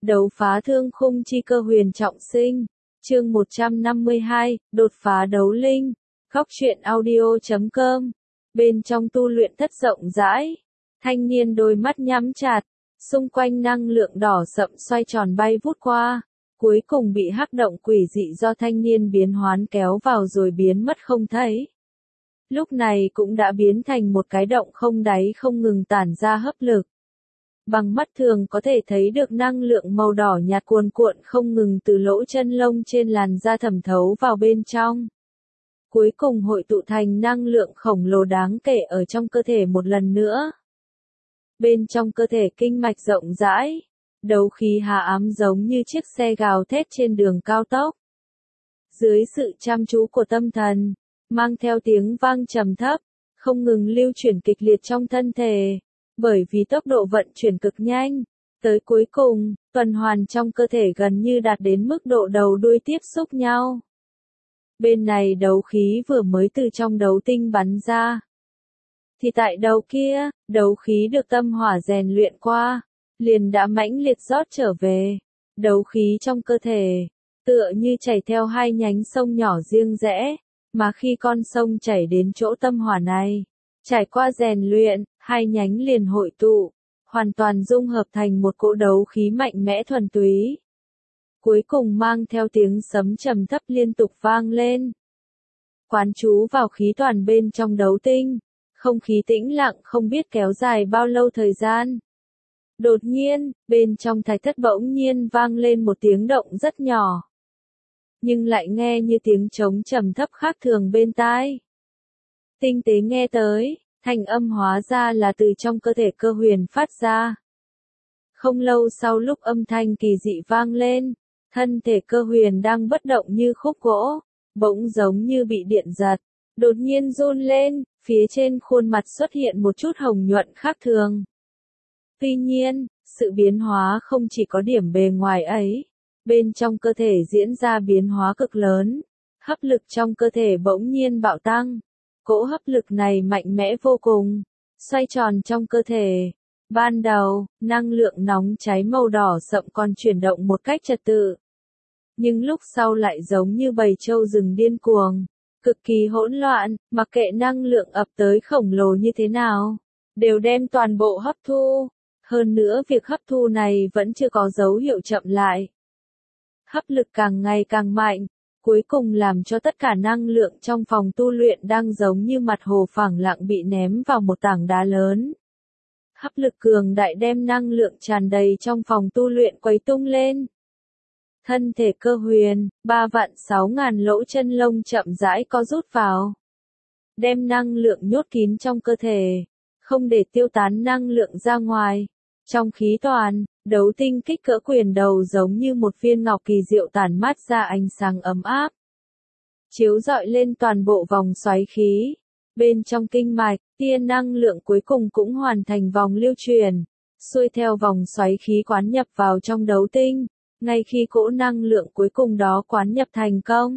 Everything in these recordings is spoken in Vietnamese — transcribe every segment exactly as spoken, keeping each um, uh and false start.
Đấu phá thương khung chi cơ huyền trọng sinh. Chương một trăm năm mươi hai, đột phá đấu linh. Góc truyện audio chấm com. Bên trong tu luyện thất rộng rãi, thanh niên đôi mắt nhắm chặt, xung quanh năng lượng đỏ sậm xoay tròn bay vút qua, cuối cùng bị hắc động quỷ dị do thanh niên biến hoán kéo vào rồi biến mất không thấy. Lúc này cũng đã biến thành một cái động không đáy không ngừng tản ra hấp lực. Bằng mắt thường có thể thấy được năng lượng màu đỏ nhạt cuồn cuộn không ngừng từ lỗ chân lông trên làn da thẩm thấu vào bên trong. Cuối cùng hội tụ thành năng lượng khổng lồ đáng kể ở trong cơ thể một lần nữa. Bên trong cơ thể kinh mạch rộng rãi, đấu khí hà ám giống như chiếc xe gào thét trên đường cao tốc. Dưới sự chăm chú của tâm thần, mang theo tiếng vang trầm thấp, không ngừng lưu chuyển kịch liệt trong thân thể. Bởi vì tốc độ vận chuyển cực nhanh, tới cuối cùng, tuần hoàn trong cơ thể gần như đạt đến mức độ đầu đuôi tiếp xúc nhau. Bên này đấu khí vừa mới từ trong đấu tinh bắn ra. Thì tại đầu kia, đấu khí được tâm hỏa rèn luyện qua, liền đã mãnh liệt rót trở về. Đấu khí trong cơ thể, tựa như chảy theo hai nhánh sông nhỏ riêng rẽ, mà khi con sông chảy đến chỗ tâm hỏa này, trải qua rèn luyện, hai nhánh liền hội tụ, hoàn toàn dung hợp thành một cỗ đấu khí mạnh mẽ thuần túy. Cuối cùng mang theo tiếng sấm trầm thấp liên tục vang lên. Quán chú vào khí toàn bên trong đấu tinh, không khí tĩnh lặng không biết kéo dài bao lâu thời gian. Đột nhiên, bên trong thạch thất bỗng nhiên vang lên một tiếng động rất nhỏ. Nhưng lại nghe như tiếng trống trầm thấp khác thường bên tai. Tinh tế nghe tới, thanh âm hóa ra là từ trong cơ thể cơ huyền phát ra. Không lâu sau lúc âm thanh kỳ dị vang lên, thân thể cơ huyền đang bất động như khúc gỗ, bỗng giống như bị điện giật, đột nhiên run lên, phía trên khuôn mặt xuất hiện một chút hồng nhuận khác thường. Tuy nhiên, sự biến hóa không chỉ có điểm bề ngoài ấy, bên trong cơ thể diễn ra biến hóa cực lớn, hấp lực trong cơ thể bỗng nhiên bạo tăng. Cỗ hấp lực này mạnh mẽ vô cùng, xoay tròn trong cơ thể. Ban đầu, năng lượng nóng cháy màu đỏ sậm còn chuyển động một cách trật tự. Nhưng lúc sau lại giống như bầy trâu rừng điên cuồng, cực kỳ hỗn loạn, mặc kệ năng lượng ập tới khổng lồ như thế nào, đều đem toàn bộ hấp thu. Hơn nữa việc hấp thu này vẫn chưa có dấu hiệu chậm lại. Hấp lực càng ngày càng mạnh. Cuối cùng làm cho tất cả năng lượng trong phòng tu luyện đang giống như mặt hồ phẳng lặng bị ném vào một tảng đá lớn. Hấp lực cường đại đem năng lượng tràn đầy trong phòng tu luyện quấy tung lên. Thân thể cơ huyền, ba vạn sáu ngàn lỗ chân lông chậm rãi co rút vào. Đem năng lượng nhốt kín trong cơ thể, không để tiêu tán năng lượng ra ngoài. Trong khí toàn, đấu tinh kích cỡ quyền đầu giống như một viên ngọc kỳ diệu tản mát ra ánh sáng ấm áp. Chiếu rọi lên toàn bộ vòng xoáy khí. Bên trong kinh mạch, tia năng lượng cuối cùng cũng hoàn thành vòng lưu truyền, xuôi theo vòng xoáy khí quán nhập vào trong đấu tinh. Ngay khi cỗ năng lượng cuối cùng đó quán nhập thành công,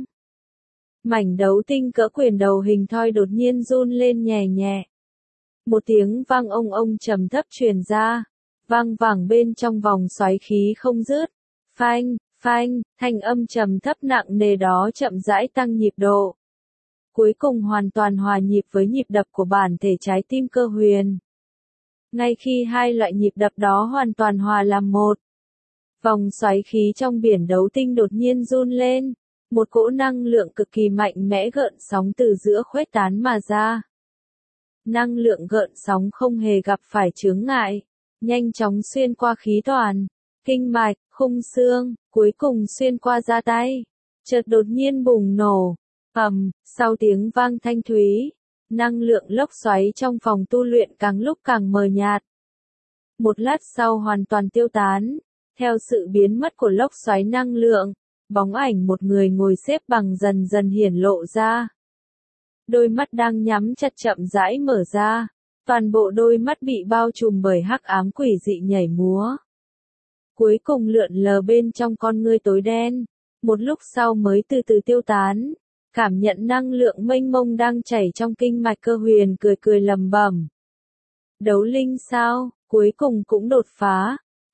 mảnh đấu tinh cỡ quyền đầu hình thoi đột nhiên run lên nhẹ nhẹ. Một tiếng vang ông ông trầm thấp truyền ra. Vang vẳng bên trong vòng xoáy khí không dứt. Phanh, phanh, thanh âm trầm thấp nặng nề đó chậm rãi tăng nhịp độ. Cuối cùng hoàn toàn hòa nhịp với nhịp đập của bản thể trái tim cơ huyền. Ngay khi hai loại nhịp đập đó hoàn toàn hòa làm một, vòng xoáy khí trong biển đấu tinh đột nhiên run lên. Một cỗ năng lượng cực kỳ mạnh mẽ gợn sóng từ giữa khuếch tán mà ra. Năng lượng gợn sóng không hề gặp phải chướng ngại. Nhanh chóng xuyên qua khí toàn, kinh mạch, khung xương, cuối cùng xuyên qua da tay. Chợt đột nhiên bùng nổ, ầm, sau tiếng vang thanh thúy, năng lượng lốc xoáy trong phòng tu luyện càng lúc càng mờ nhạt. Một lát sau hoàn toàn tiêu tán, theo sự biến mất của lốc xoáy năng lượng, bóng ảnh một người ngồi xếp bằng dần dần hiển lộ ra. Đôi mắt đang nhắm chặt chậm rãi mở ra. Toàn bộ đôi mắt bị bao trùm bởi hắc ám quỷ dị nhảy múa. Cuối cùng lượn lờ bên trong con ngươi tối đen, một lúc sau mới từ từ tiêu tán. Cảm nhận năng lượng mênh mông đang chảy trong kinh mạch cơ huyền cười cười lầm bầm. Đấu linh sao, cuối cùng cũng đột phá.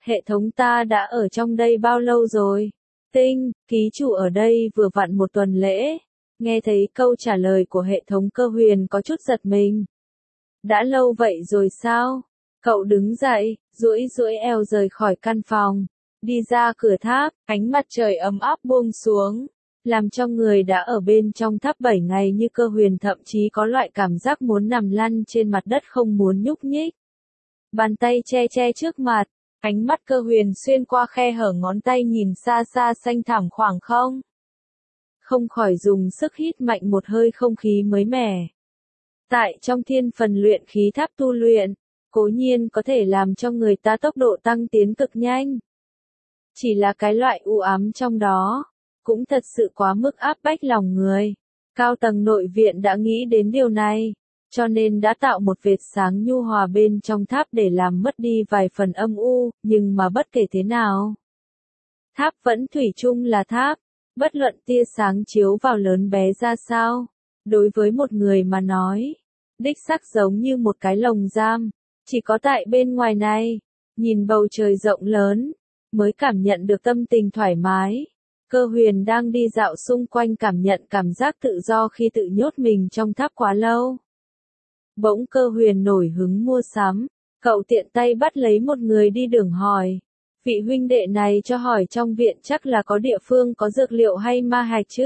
Hệ thống ta đã ở trong đây bao lâu rồi? Tinh, ký chủ ở đây vừa vặn một tuần lễ. Nghe thấy câu trả lời của hệ thống, Cơ Huyền có chút giật mình. Đã lâu vậy rồi sao? Cậu đứng dậy, duỗi duỗi eo rời khỏi căn phòng. Đi ra cửa tháp, ánh mặt trời ấm áp buông xuống. Làm cho người đã ở bên trong tháp bảy ngày như Cơ Huyền thậm chí có loại cảm giác muốn nằm lăn trên mặt đất không muốn nhúc nhích. Bàn tay che che trước mặt, ánh mắt Cơ Huyền xuyên qua khe hở ngón tay nhìn xa xa xanh thẳm khoảng không. Không khỏi dùng sức hít mạnh một hơi không khí mới mẻ. Tại trong thiên phần luyện khí tháp tu luyện, cố nhiên có thể làm cho người ta tốc độ tăng tiến cực nhanh. Chỉ là cái loại u ám trong đó, cũng thật sự quá mức áp bách lòng người. Cao tầng nội viện đã nghĩ đến điều này, cho nên đã tạo một vệt sáng nhu hòa bên trong tháp để làm mất đi vài phần âm u, nhưng mà bất kể thế nào, tháp vẫn thủy chung là tháp, bất luận tia sáng chiếu vào lớn bé ra sao. Đối với một người mà nói, đích xác giống như một cái lồng giam, chỉ có tại bên ngoài này, nhìn bầu trời rộng lớn, mới cảm nhận được tâm tình thoải mái. Cơ Huyền đang đi dạo xung quanh cảm nhận cảm giác tự do khi tự nhốt mình trong tháp quá lâu. Bỗng Cơ Huyền nổi hứng mua sắm, cậu tiện tay bắt lấy một người đi đường hỏi. Vị huynh đệ này cho hỏi trong viện chắc là có địa phương có dược liệu hay ma hạch chứ?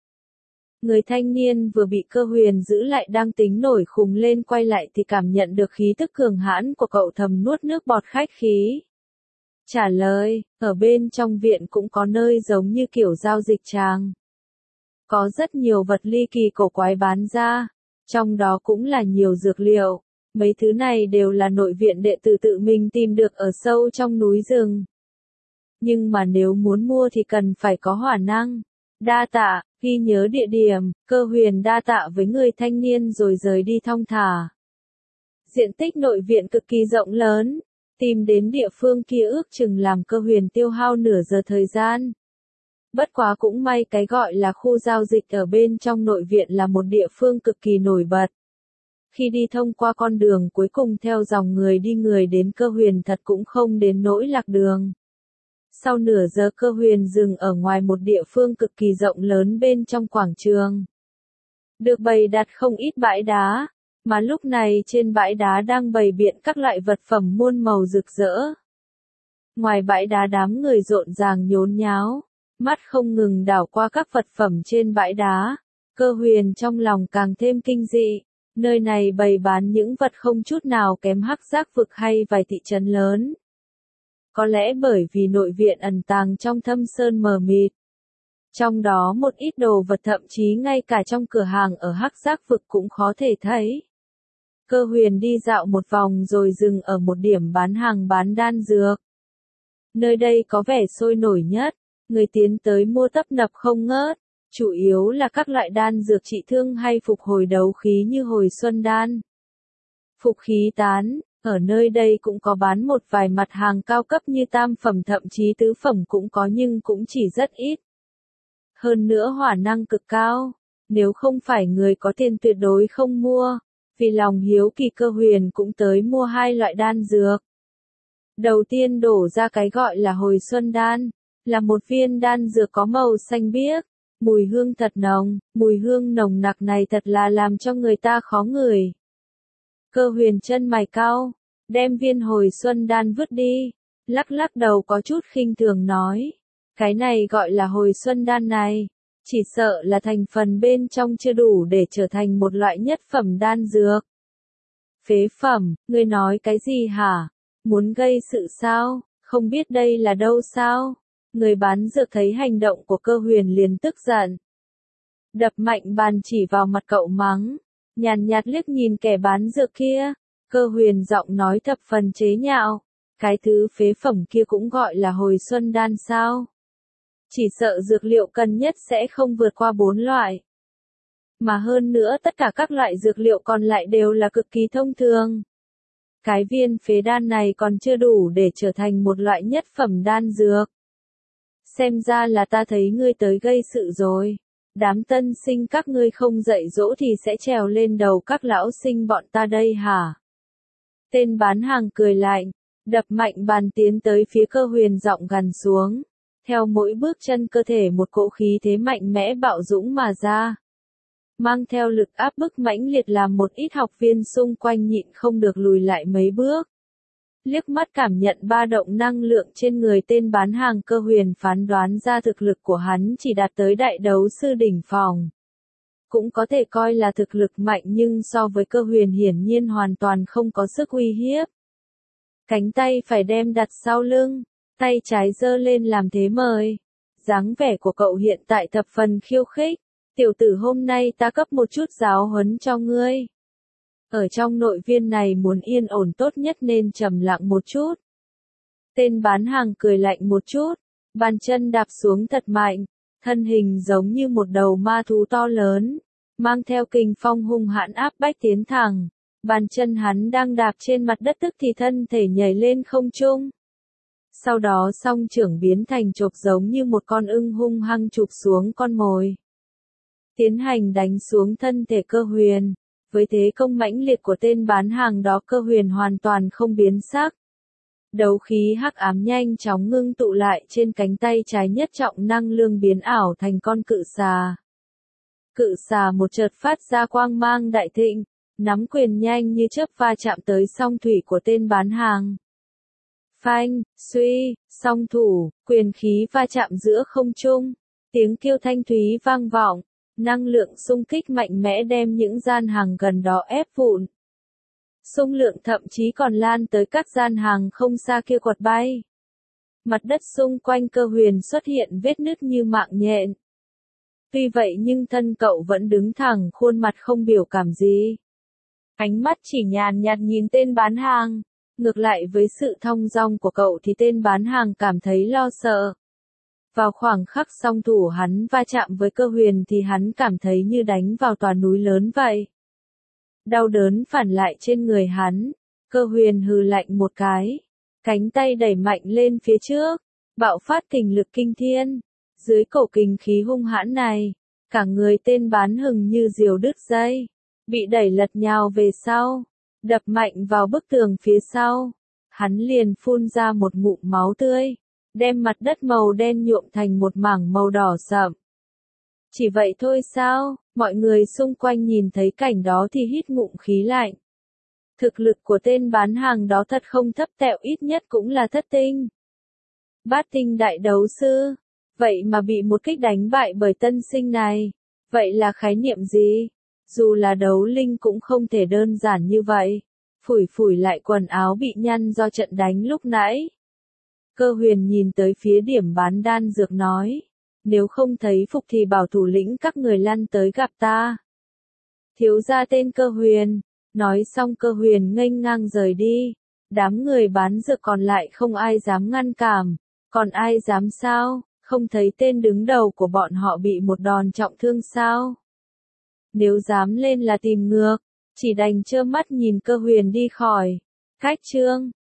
Người thanh niên vừa bị Cơ Huyền giữ lại đang tính nổi khùng lên quay lại thì cảm nhận được khí tức cường hãn của cậu thầm nuốt nước bọt khách khí. Trả lời, ở bên trong viện cũng có nơi giống như kiểu giao dịch tràng. Có rất nhiều vật ly kỳ cổ quái bán ra, trong đó cũng là nhiều dược liệu. Mấy thứ này đều là nội viện đệ tử tự mình tìm được ở sâu trong núi rừng. Nhưng mà nếu muốn mua thì cần phải có hỏa năng. Đa tạ, ghi nhớ địa điểm, Cơ Huyền đa tạ với người thanh niên rồi rời đi thong thả. Diện tích nội viện cực kỳ rộng lớn, tìm đến địa phương kia ước chừng làm Cơ Huyền tiêu hao nửa giờ thời gian. Bất quá cũng may cái gọi là khu giao dịch ở bên trong nội viện là một địa phương cực kỳ nổi bật. Khi đi thông qua con đường cuối cùng theo dòng người đi người đến, Cơ Huyền thật cũng không đến nỗi lạc đường. Sau nửa giờ Cơ Huyền dừng ở ngoài một địa phương cực kỳ rộng lớn bên trong quảng trường. Được bày đặt không ít bãi đá, mà lúc này trên bãi đá đang bày biện các loại vật phẩm muôn màu rực rỡ. Ngoài bãi đá đám người rộn ràng nhốn nháo, mắt không ngừng đảo qua các vật phẩm trên bãi đá. Cơ Huyền trong lòng càng thêm kinh dị, nơi này bày bán những vật không chút nào kém Hắc Giác vực hay vài thị trấn lớn. Có lẽ bởi vì nội viện ẩn tàng trong thâm sơn mờ mịt. Trong đó một ít đồ vật thậm chí ngay cả trong cửa hàng ở Hắc Giác vực cũng khó thể thấy. Cơ Huyền đi dạo một vòng rồi dừng ở một điểm bán hàng bán đan dược. Nơi đây có vẻ sôi nổi nhất, người tiến tới mua tấp nập không ngớt, chủ yếu là các loại đan dược trị thương hay phục hồi đấu khí như hồi xuân đan. Phục khí tán, ở nơi đây cũng có bán một vài mặt hàng cao cấp như tam phẩm thậm chí tứ phẩm cũng có nhưng cũng chỉ rất ít. Hơn nữa hỏa năng cực cao, nếu không phải người có tiền tuyệt đối không mua, vì lòng hiếu kỳ Cơ Huyền cũng tới mua hai loại đan dược. Đầu tiên đổ ra cái gọi là hồi xuân đan, là một viên đan dược có màu xanh biếc, mùi hương thật nồng, mùi hương nồng nặc này thật là làm cho người ta khó ngửi. Cơ Huyền chân mày cau, đem viên hồi xuân đan vứt đi, lắc lắc đầu có chút khinh thường nói, cái này gọi là hồi xuân đan này, chỉ sợ là thành phần bên trong chưa đủ để trở thành một loại nhất phẩm đan dược. Phế phẩm, ngươi nói cái gì hả? Muốn gây sự sao? Không biết đây là đâu sao? Người bán dược thấy hành động của Cơ Huyền liền tức giận. Đập mạnh bàn chỉ vào mặt cậu mắng, nhàn nhạt liếc nhìn kẻ bán dược kia. Cơ Huyền giọng nói thập phần chế nhạo, cái thứ phế phẩm kia cũng gọi là hồi xuân đan sao? Chỉ sợ dược liệu cần nhất sẽ không vượt qua bốn loại. Mà hơn nữa tất cả các loại dược liệu còn lại đều là cực kỳ thông thường. Cái viên phế đan này còn chưa đủ để trở thành một loại nhất phẩm đan dược. Xem ra là ta thấy ngươi tới gây sự rồi. Đám tân sinh các ngươi không dạy dỗ thì sẽ trèo lên đầu các lão sinh bọn ta đây hả? Tên bán hàng cười lạnh, đập mạnh bàn tiến tới phía Cơ Huyền, giọng gằn xuống. Theo mỗi bước chân cơ thể một cỗ khí thế mạnh mẽ bạo dũng mà ra. Mang theo lực áp bức mãnh liệt làm một ít học viên xung quanh nhịn không được lùi lại mấy bước. Liếc mắt cảm nhận ba động năng lượng trên người tên bán hàng Cơ Huyền, phán đoán ra thực lực của hắn chỉ đạt tới đại đấu sư đỉnh phong. Cũng có thể coi là thực lực mạnh nhưng so với Cơ Huyền hiển nhiên hoàn toàn không có sức uy hiếp. Cánh tay phải đem đặt sau lưng, tay trái giơ lên làm thế mời. Dáng vẻ của cậu hiện tại thập phần khiêu khích. Tiểu tử, hôm nay ta cấp một chút giáo huấn cho ngươi. Ở trong nội viên này muốn yên ổn tốt nhất nên trầm lặng một chút. Tên bán hàng cười lạnh một chút, bàn chân đạp xuống thật mạnh, thân hình giống như một đầu ma thú to lớn, mang theo kình phong hung hãn áp bách tiến thẳng. Bàn chân hắn đang đạp trên mặt đất tức thì thân thể nhảy lên không trung. Sau đó song trưởng biến thành chộp giống như một con ưng hung hăng chụp xuống con mồi. Tiến hành đánh xuống thân thể Cơ Huyền. Với thế công mãnh liệt của tên bán hàng đó, Cơ Huyền hoàn toàn không biến sắc. Đấu khí hắc ám nhanh chóng ngưng tụ lại trên cánh tay trái, nhất trọng năng lượng biến ảo thành con cự xà. Cự xà một chợt phát ra quang mang đại thịnh, nắm quyền nhanh như chớp va chạm tới song thủy của tên bán hàng. Phanh, suy, song thủ, quyền khí va chạm giữa không trung, tiếng kêu thanh thúy vang vọng, năng lượng xung kích mạnh mẽ đem những gian hàng gần đó ép vụn. Xung lượng thậm chí còn lan tới các gian hàng không xa kia quật bay. Mặt đất xung quanh Cơ Huyền xuất hiện vết nứt như mạng nhện. Tuy vậy nhưng thân cậu vẫn đứng thẳng, khuôn mặt không biểu cảm gì. Ánh mắt chỉ nhàn nhạt nhìn tên bán hàng. Ngược lại với sự thong dong của cậu thì tên bán hàng cảm thấy lo sợ. Vào khoảng khắc song thủ hắn va chạm với Cơ Huyền thì hắn cảm thấy như đánh vào tòa núi lớn vậy. Đau đớn phản lại trên người hắn. Cơ Huyền hừ lạnh một cái. Cánh tay đẩy mạnh lên phía trước. Bạo phát kình lực kinh thiên. Dưới cổ kình khí hung hãn này, cả người tên bán hừng như diều đứt dây. Bị đẩy lật nhào về sau. Đập mạnh vào bức tường phía sau. Hắn liền phun ra một ngụm máu tươi. Đem mặt đất màu đen nhuộm thành một mảng màu đỏ sậm. Chỉ vậy thôi sao? Mọi người xung quanh nhìn thấy cảnh đó thì hít ngụm khí lạnh. Thực lực của tên bán hàng đó thật không thấp tẹo, ít nhất cũng là thất tinh. Bát tinh đại đấu sư. Vậy mà bị một kích đánh bại bởi tân sinh này. Vậy là khái niệm gì? Dù là đấu linh cũng không thể đơn giản như vậy. Phủi phủi lại quần áo bị nhăn do trận đánh lúc nãy. Cơ Huyền nhìn tới phía điểm bán đan dược nói. Nếu không thấy phục thì bảo thủ lĩnh các người lăn tới gặp ta. Thiếu gia tên Cơ Huyền. Nói xong Cơ Huyền nghênh ngang rời đi. Đám người bán dược còn lại không ai dám ngăn cản. Còn ai dám sao? Không thấy tên đứng đầu của bọn họ bị một đòn trọng thương sao? Nếu dám lên là tìm ngược. Chỉ đành trơ mắt nhìn Cơ Huyền đi khỏi. Cách chương